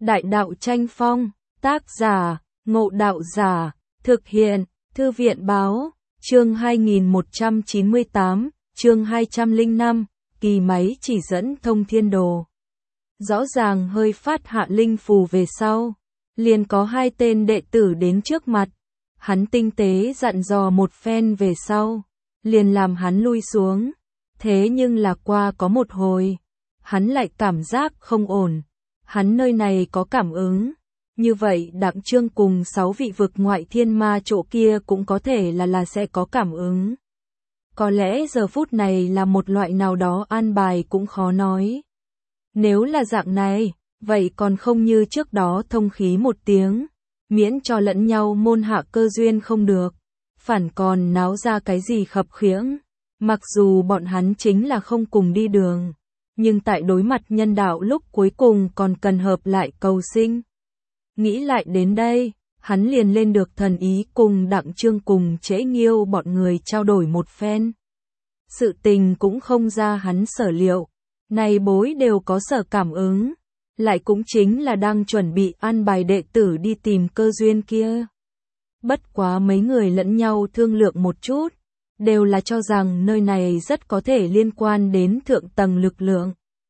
Đại đạo tranh phong, tác giả, Ngộ Đạo Giả, thực hiện, Thư viện báo, chương 2198, chương 205, kỳ máy chỉ dẫn thông thiên đồ. Rõ ràng hơi phát hạ linh phù về sau, liền có hai tên đệ tử đến trước mặt. Hắn tinh tế dặn dò một phen về sau, liền làm hắn lui xuống. Thế nhưng là qua có một hồi, hắn lại cảm giác không ổn. Hắn nơi này có cảm ứng. Như vậy Đặng Trương cùng 6 vị vực ngoại thiên ma chỗ kia cũng có thể là sẽ có cảm ứng. Có lẽ giờ phút này là một loại nào đó an bài cũng khó nói. Nếu là dạng này, vậy còn không như trước đó thông khí một tiếng, miễn cho lẫn nhau môn hạ cơ duyên không được, phản còn náo ra cái gì khập khiễng. Mặc dù bọn hắn chính là không cùng đi đường, nhưng tại đối mặt nhân đạo lúc cuối cùng còn cần hợp lại cầu sinh. Nghĩ lại đến đây, hắn liền lên được thần ý cùng Đặng Trương cùng Trễ Nghiêu bọn người trao đổi một phen. Sự tình cũng không ra hắn sở liệu, này bối đều có sở cảm ứng, lại cũng chính là đang chuẩn bị an bài đệ tử đi tìm cơ duyên kia. Bất quá mấy người lẫn nhau thương lượng một chút, đều là cho rằng nơi này rất có thể liên quan đến thượng tầng lực lượng.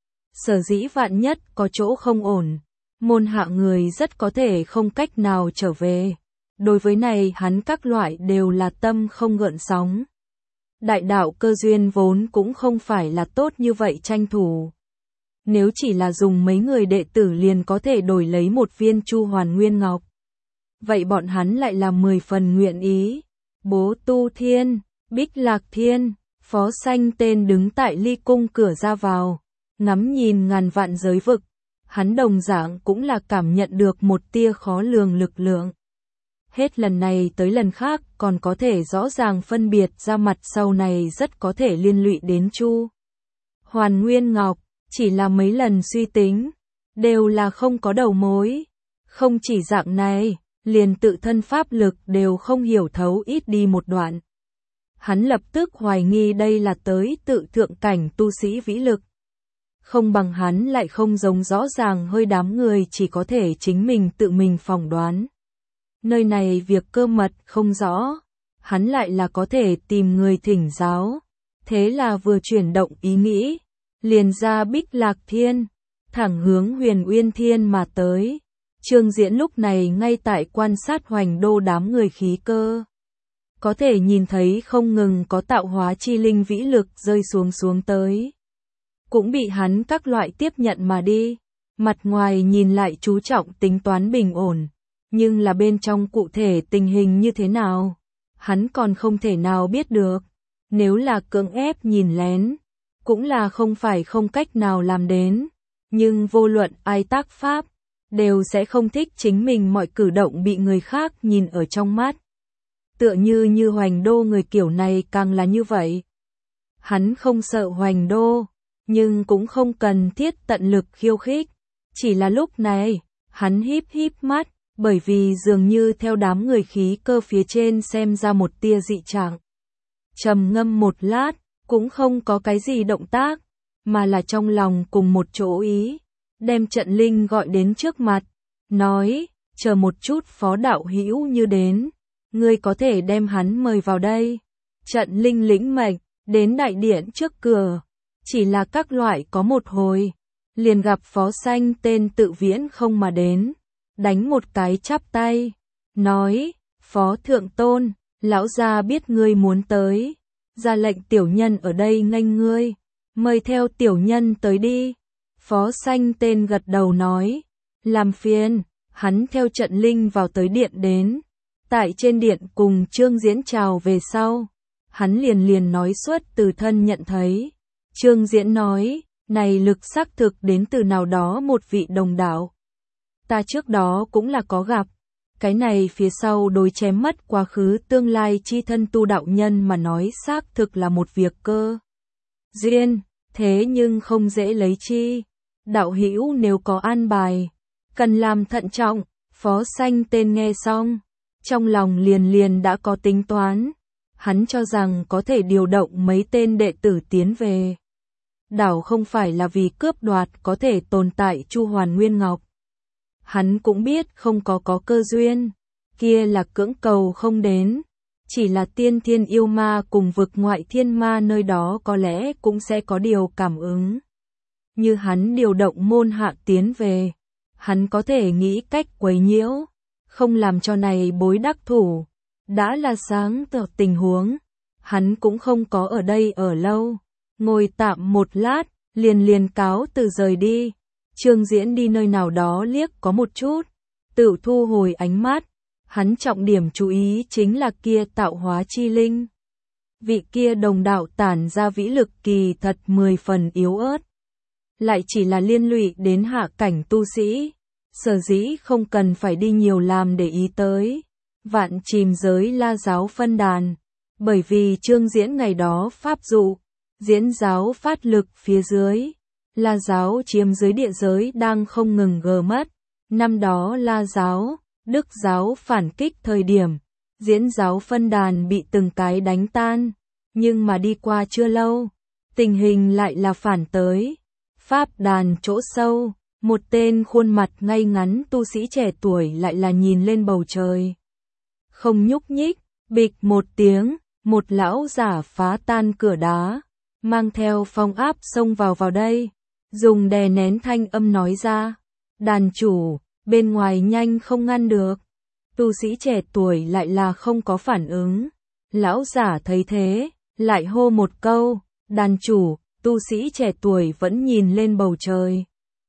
Sở dĩ vạn nhất có chỗ không ổn, môn hạ người rất có thể không cách nào trở về. Đối với này hắn các loại đều là tâm không gợn sóng. Đại đạo cơ duyên vốn cũng không phải là tốt như vậy tranh thủ. Nếu chỉ là dùng mấy người đệ tử liền có thể đổi lấy một viên Chu Hoàn Nguyên Ngọc, vậy bọn hắn lại là 10 phần nguyện ý. Bố Tu Thiên, Bích Lạc Thiên, Phó Xanh tên đứng tại ly cung cửa ra vào, ngắm nhìn ngàn vạn giới vực. Hắn đồng dạng cũng là cảm nhận được một tia khó lường lực lượng. Hết lần này tới lần khác còn có thể rõ ràng phân biệt ra mặt sau này rất có thể liên lụy đến Chu Hoàn Nguyên Ngọc, chỉ là mấy lần suy tính, đều là không có đầu mối. Không chỉ dạng này, liền tự thân pháp lực đều không hiểu thấu ít đi một đoạn. Hắn lập tức hoài nghi đây là tới tự thượng cảnh tu sĩ vĩ lực. Không bằng hắn lại không giống rõ ràng hơi đám người chỉ có thể chính mình tự mình phỏng đoán. Nơi này việc cơ mật không rõ, hắn lại là có thể tìm người thỉnh giáo. Thế là vừa chuyển động ý nghĩ, liền ra Bích Lạc Thiên, thẳng hướng Huyền Uyên Thiên mà tới. Trương Diễn lúc này ngay tại quan sát Hoành Đô đám người khí cơ. Có thể nhìn thấy không ngừng có tạo hóa chi linh vĩ lực rơi xuống tới. Cũng bị hắn các loại tiếp nhận mà đi. Mặt ngoài nhìn lại chú trọng tính toán bình ổn, nhưng là bên trong cụ thể tình hình như thế nào, hắn còn không thể nào biết được. Nếu là cưỡng ép nhìn lén, cũng là không phải không cách nào làm đến. Nhưng vô luận ai tác pháp, đều sẽ không thích chính mình mọi cử động bị người khác nhìn ở trong mắt. Tựa như Hoành Đô người kiểu này càng là như vậy. Hắn không sợ Hoành Đô, nhưng cũng không cần thiết tận lực khiêu khích. Chỉ là lúc này, hắn híp mắt, bởi vì dường như theo đám người khí cơ phía trên xem ra một tia dị trạng. Trầm ngâm một lát, cũng không có cái gì động tác, mà là trong lòng cùng một chỗ ý, đem Trận Linh gọi đến trước mặt, nói, chờ một chút Phó đạo hữu như đến, ngươi có thể đem hắn mời vào đây. Trận Linh lĩnh mệnh, đến đại điện trước cửa, chỉ là các loại có một hồi, liền gặp Phó Xanh tên tự viễn không mà đến, đánh một cái chắp tay, nói, Phó Thượng Tôn, lão gia biết ngươi muốn tới, ra lệnh tiểu nhân ở đây nghênh ngươi, mời theo tiểu nhân tới đi. Phó Xanh tên gật đầu nói, làm phiền. Hắn theo Trận Linh vào tới điện đến, tại trên điện cùng Trương Diễn chào về sau, hắn liền nói suốt từ thân nhận thấy. Trương Diễn nói, này lực xác thực đến từ nào đó một vị đồng đạo. Ta trước đó cũng là có gặp, cái này phía sau đối chém mất quá khứ tương lai chi thân tu đạo nhân mà nói xác thực là một việc cơ duyên, thế nhưng không dễ lấy chi. Đạo hữu nếu có an bài, cần làm thận trọng. Phó Xanh tên nghe xong, trong lòng liền đã có tính toán. Hắn cho rằng có thể điều động mấy tên đệ tử tiến về đảo không phải là vì cướp đoạt có thể tồn tại Chu Hoàn Nguyên Ngọc. Hắn cũng biết không có cơ duyên, kia là cưỡng cầu không đến. Chỉ là tiên thiên yêu ma cùng vực ngoại thiên ma nơi đó có lẽ cũng sẽ có điều cảm ứng. Như hắn điều động môn hạ tiến về, hắn có thể nghĩ cách quấy nhiễu, không làm cho này bối đắc thủ. Đã là sáng tỏ tình huống, hắn cũng không có ở đây ở lâu, ngồi tạm một lát, liền cáo từ rời đi. Trương Diễn đi nơi nào đó liếc có một chút, tự thu hồi ánh mắt, hắn trọng điểm chú ý chính là kia tạo hóa chi linh. Vị kia đồng đạo tản ra vĩ lực kỳ thật 10 phần yếu ớt, lại chỉ là liên lụy đến hạ cảnh tu sĩ, sở dĩ không cần phải đi nhiều làm để ý tới. Vạn chìm giới La giáo phân đàn, bởi vì Trương Diễn ngày đó pháp dụ, Diễn giáo phát lực phía dưới, La giáo chiếm dưới địa giới đang không ngừng gờ mất. Năm đó La giáo, Đức giáo phản kích thời điểm, Diễn giáo phân đàn bị từng cái đánh tan, nhưng mà đi qua chưa lâu, tình hình lại là phản tới. Pháp đàn chỗ sâu, một tên khuôn mặt ngay ngắn tu sĩ trẻ tuổi lại là nhìn lên bầu trời. Không nhúc nhích, bịch một tiếng, một lão giả phá tan cửa đá, mang theo phong áp xông vào đây, dùng đè nén thanh âm nói ra, đàn chủ, bên ngoài nhanh không ngăn được. Tu sĩ trẻ tuổi lại là không có phản ứng, lão giả thấy thế, lại hô một câu, đàn chủ, tu sĩ trẻ tuổi vẫn nhìn lên bầu trời.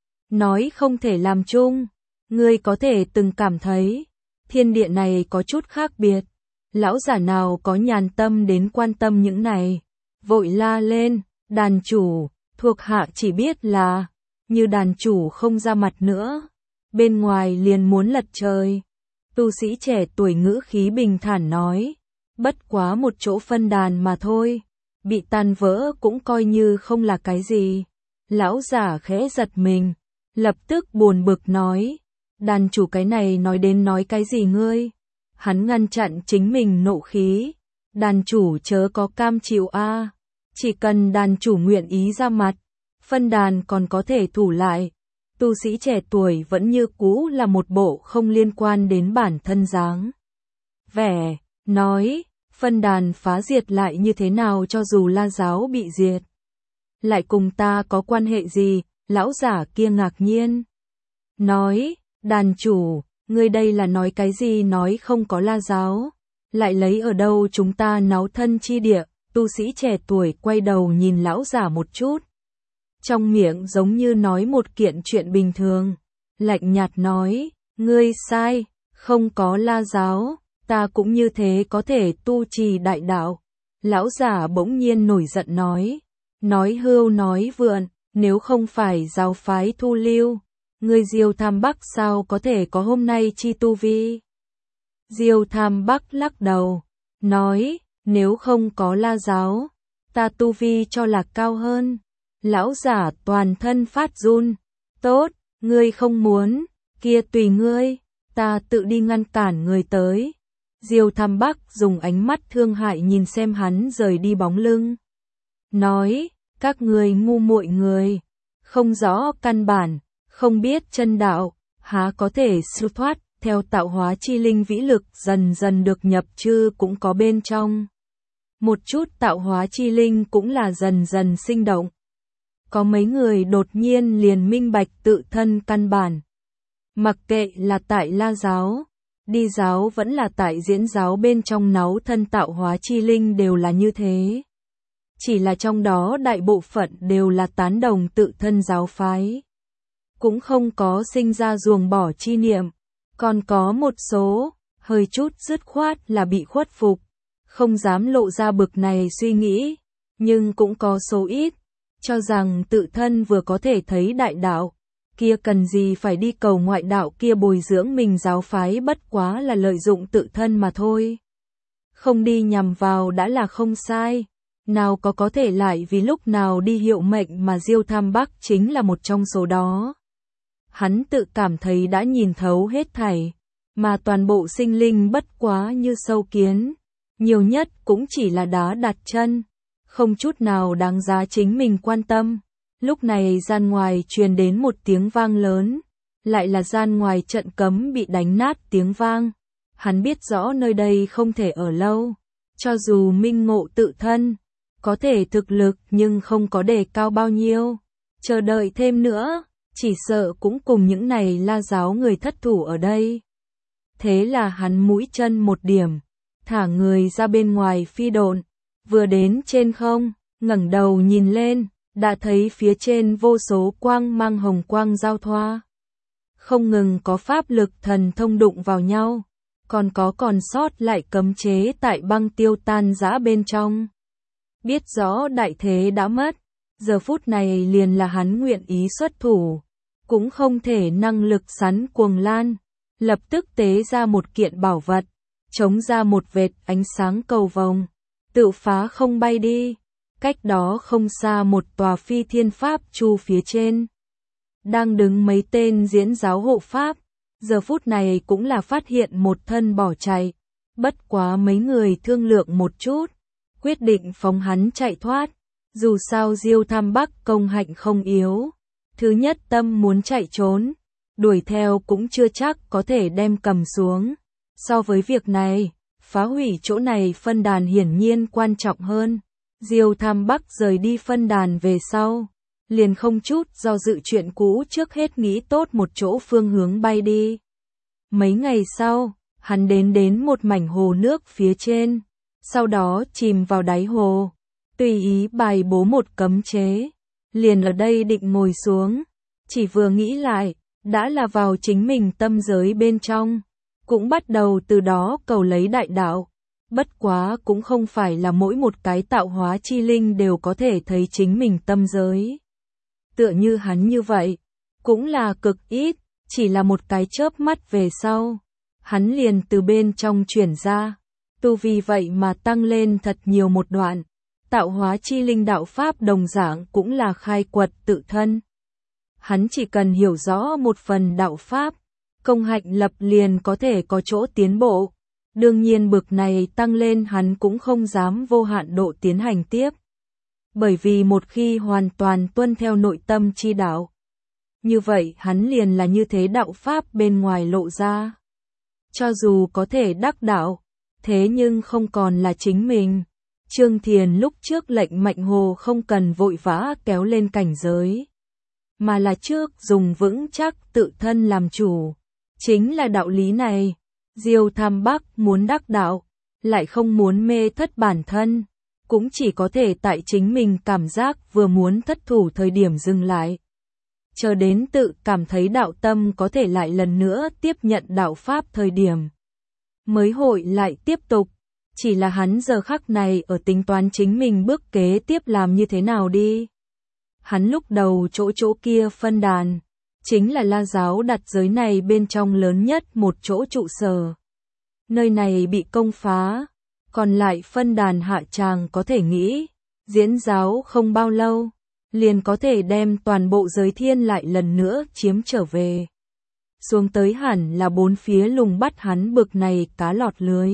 Nói không thể làm chung, ngươi có thể từng cảm thấy, thiên địa này có chút khác biệt. Lão giả nào có nhàn tâm đến quan tâm những này, vội la lên, đàn chủ, thuộc hạ chỉ biết là, như đàn chủ không ra mặt nữa, bên ngoài liền muốn lật trời. Tu sĩ trẻ tuổi ngữ khí bình thản nói, bất quá một chỗ phân đàn mà thôi, bị tan vỡ cũng coi như không là cái gì. Lão giả khẽ giật mình, lập tức buồn bực nói, đàn chủ cái này nói đến nói cái gì ngươi? Hắn ngăn chặn chính mình nộ khí, đàn chủ chớ có cam chịu a, chỉ cần đàn chủ nguyện ý ra mặt, phân đàn còn có thể thủ lại. Tu sĩ trẻ tuổi vẫn như cũ là một bộ không liên quan đến bản thân dáng vẻ, nói, phân đàn phá diệt lại như thế nào cho dù La giáo bị diệt, lại cùng ta có quan hệ gì? Lão giả kia ngạc nhiên, nói, đàn chủ, ngươi đây là nói cái gì? Nói không có La giáo, lại lấy ở đâu chúng ta náo thân chi địa? Tu sĩ trẻ tuổi quay đầu nhìn lão giả một chút, trong miệng giống như nói một kiện chuyện bình thường, lạnh nhạt nói, ngươi sai, không có La giáo, ta cũng như thế có thể tu trì đại đạo. Lão giả bỗng nhiên nổi giận nói hưu nói vượn, nếu không phải giáo phái thu lưu, ngươi Diêu Tham Bắc sao có thể có hôm nay chi tu vi? Diêu Tham Bắc lắc đầu, nói, nếu không có La giáo, ta tu vi cho là cao hơn. Lão giả toàn thân phát run, tốt, ngươi không muốn, kia tùy ngươi, ta tự đi ngăn cản người tới. Diêu Tham Bắc dùng ánh mắt thương hại nhìn xem hắn rời đi bóng lưng, nói, các ngươi ngu muội người, không rõ căn bản, không biết chân đạo, há có thể siêu thoát. Theo tạo hóa chi linh vĩ lực dần dần được nhập chư cũng có bên trong. Một chút tạo hóa chi linh cũng là dần dần sinh động. Có mấy người đột nhiên liền minh bạch tự thân căn bản. Mặc kệ là tại La giáo, đi giáo vẫn là tại diễn giáo bên trong náu thân tạo hóa chi linh đều là như thế. Chỉ là trong đó đại bộ phận đều là tán đồng tự thân giáo phái. Cũng không có sinh ra ruồng bỏ chi niệm. Còn có một số, hơi chút dứt khoát là bị khuất phục, không dám lộ ra bực này suy nghĩ, nhưng cũng có số ít, cho rằng tự thân vừa có thể thấy đại đạo, kia cần gì phải đi cầu ngoại đạo kia bồi dưỡng mình giáo phái bất quá là lợi dụng tự thân mà thôi. Không đi nhằm vào đã là không sai, nào có thể lại vì lúc nào đi hiệu mệnh mà Diêu Tham Bắc chính là một trong số đó. Hắn tự cảm thấy đã nhìn thấu hết thảy, mà toàn bộ sinh linh bất quá như sâu kiến, nhiều nhất cũng chỉ là đá đặt chân, không chút nào đáng giá chính mình quan tâm. Lúc này gian ngoài truyền đến một tiếng vang lớn, lại là gian ngoài trận cấm bị đánh nát tiếng vang. Hắn biết rõ nơi đây không thể ở lâu, cho dù minh ngộ tự thân, có thể thực lực nhưng không có đề cao bao nhiêu. Chờ đợi thêm nữa, chỉ sợ cũng cùng những này La giáo người thất thủ ở đây. Thế là hắn mũi chân một điểm, thả người ra bên ngoài phi độn, vừa đến trên không, ngẩng đầu nhìn lên, đã thấy phía trên vô số quang mang hồng quang giao thoa. Không ngừng có pháp lực thần thông đụng vào nhau, còn sót lại cấm chế tại băng tiêu tan rã bên trong. Biết rõ đại thế đã mất, giờ phút này liền là hắn nguyện ý xuất thủ, cũng không thể năng lực sắn cuồng lan, lập tức tế ra một kiện bảo vật, chống ra một vệt ánh sáng cầu vồng, tự phá không bay đi. Cách đó không xa một tòa phi thiên pháp chu phía trên, đang đứng mấy tên diễn giáo hộ pháp, giờ phút này cũng là phát hiện một thân bỏ chạy, bất quá mấy người thương lượng một chút, quyết định phóng hắn chạy thoát, dù sao Diêu Tham Bắc công hạnh không yếu, thứ nhất tâm muốn chạy trốn, đuổi theo cũng chưa chắc có thể đem cầm xuống, so với việc này, phá hủy chỗ này phân đàn hiển nhiên quan trọng hơn. Diêu Tham Bắc rời đi phân đàn về sau, liền không chút do dự chuyện cũ, trước hết nghĩ tốt một chỗ phương hướng bay đi. Mấy ngày sau, hắn đến một mảnh hồ nước phía trên, sau đó chìm vào đáy hồ, tùy ý bài bố một cấm chế, liền ở đây định ngồi xuống, chỉ vừa nghĩ lại, đã là vào chính mình tâm giới bên trong, cũng bắt đầu từ đó cầu lấy đại đạo. Bất quá cũng không phải là mỗi một cái tạo hóa chi linh đều có thể thấy chính mình tâm giới. Tựa như hắn như vậy, cũng là cực ít, chỉ là một cái chớp mắt về sau. Hắn liền từ bên trong chuyển ra, tu vì vậy mà tăng lên thật nhiều một đoạn. Tạo hóa chi linh đạo pháp đồng dạng cũng là khai quật tự thân. Hắn chỉ cần hiểu rõ một phần đạo pháp, công hạnh lập liền có thể có chỗ tiến bộ. Đương nhiên bực này tăng lên hắn cũng không dám vô hạn độ tiến hành tiếp. Bởi vì một khi hoàn toàn tuân theo nội tâm chi đạo, như vậy hắn liền là như thế đạo pháp bên ngoài lộ ra. Cho dù có thể đắc đạo, thế nhưng không còn là chính mình. Trương Thiền lúc trước lệnh Mạnh Hồ không cần vội vã kéo lên cảnh giới, mà là trước dùng vững chắc tự thân làm chủ. Chính là đạo lý này. Diêu Tham Bắc muốn đắc đạo, lại không muốn mê thất bản thân, cũng chỉ có thể tại chính mình cảm giác vừa muốn thất thủ thời điểm dừng lại. Chờ đến tự cảm thấy đạo tâm có thể lại lần nữa tiếp nhận đạo pháp thời điểm, mới hội lại tiếp tục. Chỉ là hắn giờ khắc này ở tính toán chính mình bước kế tiếp làm như thế nào đi. Hắn lúc đầu chỗ kia phân đàn, chính là La giáo đặt giới này bên trong lớn nhất một chỗ trụ sở. Nơi này bị công phá, còn lại phân đàn hạ tràng có thể nghĩ, diễn giáo không bao lâu, liền có thể đem toàn bộ giới thiên lại lần nữa chiếm trở về. Xuống tới hẳn là bốn phía lùng bắt hắn bực này cá lọt lưới.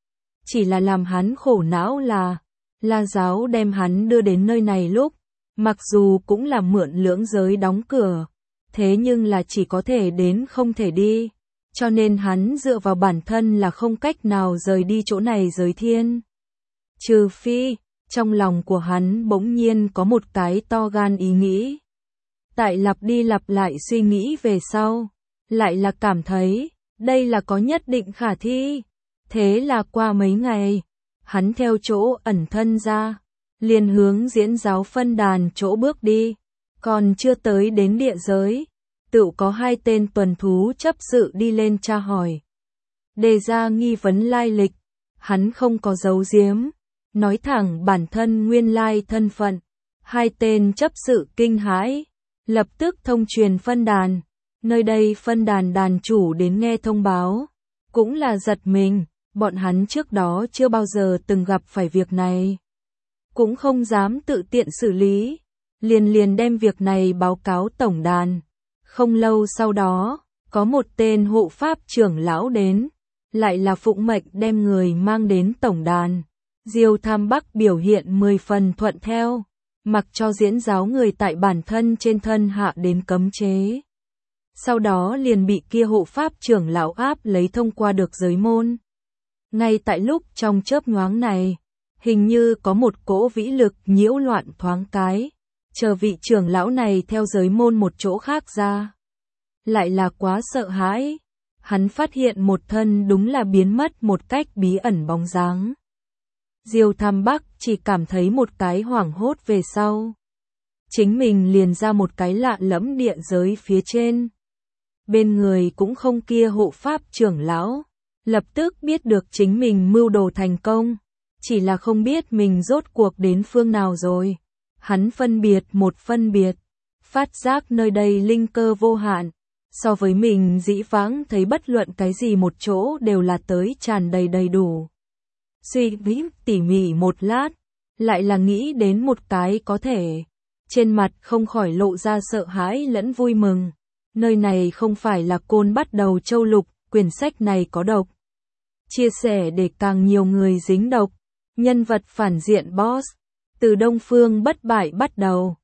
Chỉ là làm hắn khổ não là, La giáo đem hắn đưa đến nơi này lúc, mặc dù cũng là mượn lưỡng giới đóng cửa, thế nhưng là chỉ có thể đến không thể đi, cho nên hắn dựa vào bản thân là không cách nào rời đi chỗ này giới thiên. Trừ phi, trong lòng của hắn bỗng nhiên có một cái to gan ý nghĩ. Tại lặp đi lặp lại suy nghĩ về sau, lại là cảm thấy, đây là có nhất định khả thi. Thế là qua mấy ngày, hắn theo chỗ ẩn thân ra, liền hướng diễn giáo phân đàn chỗ bước đi, còn chưa tới đến địa giới. Tự có hai tên tuần thú chấp sự đi lên tra hỏi. Đề ra nghi vấn lai lịch, hắn không có giấu giếm, nói thẳng bản thân nguyên lai thân phận. Hai tên chấp sự kinh hãi, lập tức thông truyền phân đàn. Nơi đây phân đàn đàn chủ đến nghe thông báo, cũng là giật mình, bọn hắn trước đó chưa bao giờ từng gặp phải việc này. Cũng không dám tự tiện xử lý, liền đem việc này báo cáo tổng đàn. Không lâu sau đó, có một tên hộ pháp trưởng lão đến, lại là phụng mệnh đem người mang đến tổng đàn. Diêu Tham Bắc biểu hiện 10 phần thuận theo, mặc cho diễn giáo người tại bản thân trên thân hạ đến cấm chế. sau đó liền bị kia hộ pháp trưởng lão áp lấy thông qua được giới môn. Ngay tại lúc trong chớp nhoáng này, hình như có một cỗ vĩ lực nhiễu loạn thoáng cái, chờ vị trưởng lão này theo giới môn một chỗ khác ra. Lại là quá sợ hãi, hắn phát hiện một thân đúng là biến mất một cách bí ẩn bóng dáng. Diêu Tham Bắc chỉ cảm thấy một cái hoảng hốt về sau. Chính mình liền ra một cái lạ lẫm địa giới phía trên. Bên người cũng không kia hộ pháp trưởng lão. Lập tức biết được chính mình mưu đồ thành công. Chỉ là không biết mình rốt cuộc đến phương nào rồi. Hắn phân biệt. Phát giác nơi đây linh cơ vô hạn. So với mình dĩ vãng thấy bất luận cái gì một chỗ đều là tới tràn đầy đầy đủ. Suy nghĩ tỉ mỉ một lát, lại là nghĩ đến một cái có thể. Trên mặt không khỏi lộ ra sợ hãi lẫn vui mừng. Nơi này không phải là Côn Bắt Đầu Châu Lục, quyển sách này có độc. Chia sẻ để càng nhiều người dính độc. Nhân vật phản diện boss. Từ Đông Phương bất bại bắt đầu.